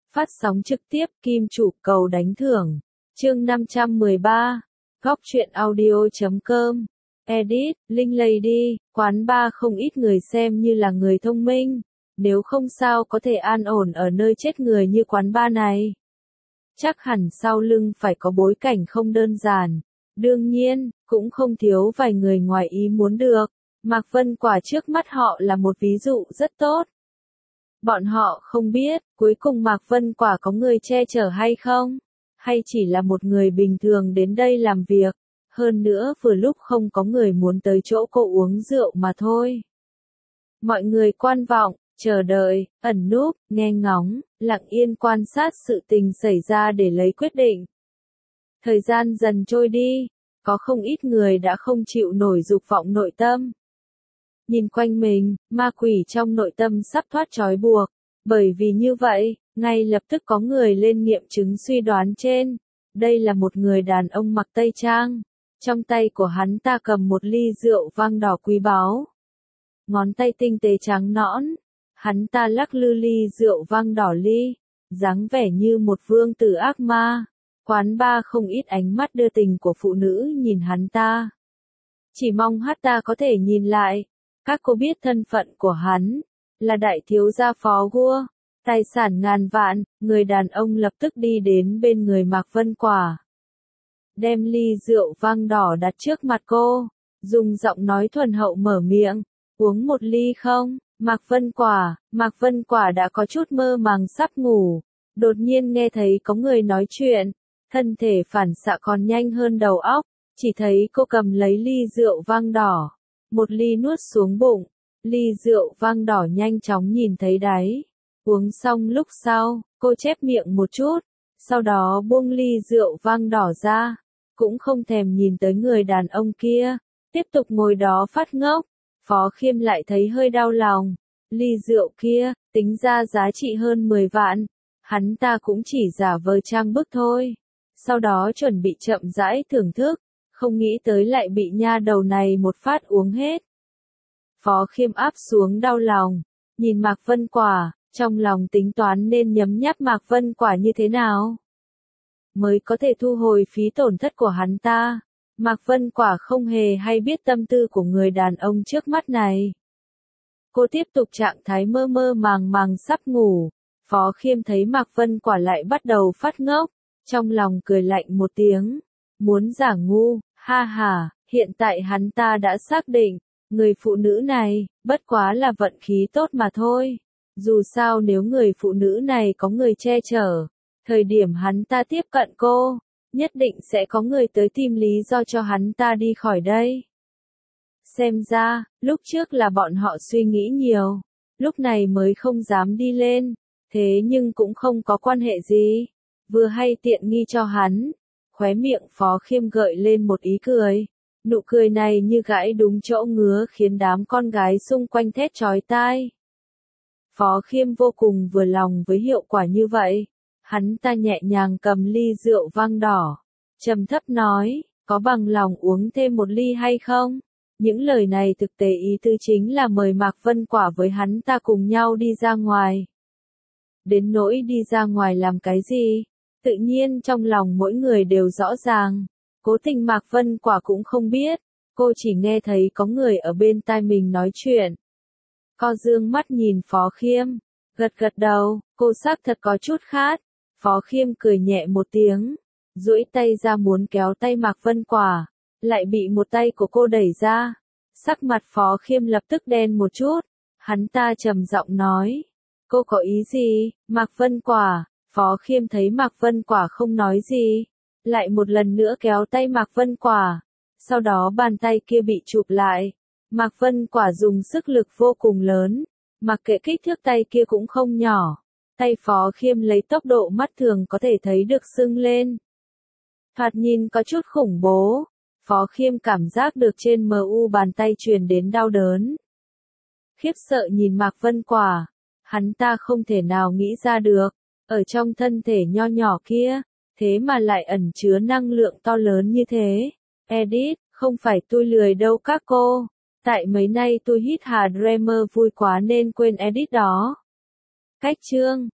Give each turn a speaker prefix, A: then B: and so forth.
A: Phát sóng trực tiếp Kim Chủ cầu đánh thưởng. Chương 513. Góc truyện audio.com. Edit, Linh Lady, quán bar không ít người xem như là người thông minh. Nếu không sao có thể an ổn ở nơi chết người như quán bar này. Chắc hẳn sau lưng phải có bối cảnh không đơn giản. Đương nhiên, cũng không thiếu vài người ngoài ý muốn được. Mạc Vân Quả trước mắt họ là một ví dụ rất tốt. Bọn họ không biết, cuối cùng Mạc Vân Quả có người che chở hay không? Hay chỉ là một người bình thường đến đây làm việc? Hơn nữa vừa lúc không có người muốn tới chỗ cô uống rượu mà thôi. Mọi người quan vọng, chờ đợi, ẩn núp, nghe ngóng, lặng yên quan sát sự tình xảy ra để lấy quyết định. Thời gian dần trôi đi, có không ít người đã không chịu nổi dục vọng nội tâm. Nhìn quanh mình, ma quỷ trong nội tâm sắp thoát trói buộc. Bởi vì như vậy, ngay lập tức có người lên nghiệm chứng suy đoán trên. Đây là một người đàn ông mặc tây trang. Trong tay của hắn ta cầm một ly rượu vang đỏ quý báu. Ngón tay tinh tế trắng nõn. Hắn ta lắc lư ly rượu vang đỏ ly. Dáng vẻ như một vương tử ác ma. Quán bar không ít ánh mắt đưa tình của phụ nữ nhìn hắn ta. Chỉ mong hắn ta có thể nhìn lại. Các cô biết thân phận của hắn, là đại thiếu gia phó vua, tài sản ngàn vạn, người đàn ông lập tức đi đến bên người Mạc Vân Quả. Đem ly rượu vang đỏ đặt trước mặt cô, dùng giọng nói thuần hậu mở miệng, uống một ly không? Mạc Vân Quả đã có chút mơ màng sắp ngủ, đột nhiên nghe thấy có người nói chuyện, thân thể phản xạ còn nhanh hơn đầu óc, chỉ thấy cô cầm lấy ly rượu vang đỏ. Một ly nuốt xuống bụng, ly rượu vang đỏ nhanh chóng nhìn thấy đáy. Uống xong lúc sau, cô chép miệng một chút, sau đó buông ly rượu vang đỏ ra, cũng không thèm nhìn tới người đàn ông kia, tiếp tục ngồi đó phát ngốc. Phó Khiêm lại thấy hơi đau lòng, ly rượu kia, tính ra giá trị hơn 10 vạn, hắn ta cũng chỉ giả vờ trang bức thôi, sau đó chuẩn bị chậm rãi thưởng thức. Không nghĩ tới lại bị nha đầu này một phát uống hết. Phó Khiêm áp xuống đau lòng, nhìn Mạc Vân Quả, trong lòng tính toán nên nhấm nháp Mạc Vân Quả như thế nào, mới có thể thu hồi phí tổn thất của hắn ta. Mạc Vân Quả không hề hay biết tâm tư của người đàn ông trước mắt này. Cô tiếp tục trạng thái mơ mơ màng màng sắp ngủ. Phó Khiêm thấy Mạc Vân Quả lại bắt đầu phát ngốc, trong lòng cười lạnh một tiếng. Muốn giả ngu, ha ha, hiện tại hắn ta đã xác định, người phụ nữ này, bất quá là vận khí tốt mà thôi. Dù sao nếu người phụ nữ này có người che chở, thời điểm hắn ta tiếp cận cô, nhất định sẽ có người tới tìm lý do cho hắn ta đi khỏi đây. Xem ra, lúc trước là bọn họ suy nghĩ nhiều, lúc này mới không dám đi lên, thế nhưng cũng không có quan hệ gì, vừa hay tiện nghi cho hắn. Khóe miệng Phó Khiêm gợi lên một ý cười. Nụ cười này như gãi đúng chỗ ngứa khiến đám con gái xung quanh thét chói tai. Phó Khiêm vô cùng vừa lòng với hiệu quả như vậy. Hắn ta nhẹ nhàng cầm ly rượu vang đỏ. Trầm thấp nói, có bằng lòng uống thêm một ly hay không? Những lời này thực tế ý tứ chính là mời Mạc Vân Quả với hắn ta cùng nhau đi ra ngoài. Đến nỗi đi ra ngoài làm cái gì? Tự nhiên trong lòng mỗi người đều rõ ràng, cố tình Mạc Vân Quả cũng không biết, cô chỉ nghe thấy có người ở bên tai mình nói chuyện. Co dương mắt nhìn Phó Khiêm, gật gật đầu, cô xác thật có chút khát. Phó Khiêm cười nhẹ một tiếng, duỗi tay ra muốn kéo tay Mạc Vân Quả, lại bị một tay của cô đẩy ra. Sắc mặt Phó Khiêm lập tức đen một chút, hắn ta trầm giọng nói, cô có ý gì, Mạc Vân Quả? Phó Khiêm thấy Mạc Vân Quả không nói gì, lại một lần nữa kéo tay Mạc Vân Quả, sau đó bàn tay kia bị chụp lại. Mạc Vân Quả dùng sức lực vô cùng lớn, mặc kệ kích thước tay kia cũng không nhỏ, tay Phó Khiêm lấy tốc độ mắt thường có thể thấy được sưng lên. Thoạt nhìn có chút khủng bố, Phó Khiêm cảm giác được trên mu bàn tay truyền đến đau đớn. Khiếp sợ nhìn Mạc Vân Quả, hắn ta không thể nào nghĩ ra được. Ở trong thân thể nho nhỏ kia, thế mà lại ẩn chứa năng lượng to lớn như thế. Edit, không phải tôi lười đâu các cô. Tại mấy nay tôi hít hà Dreamer vui quá nên quên edit đó. Cách chương.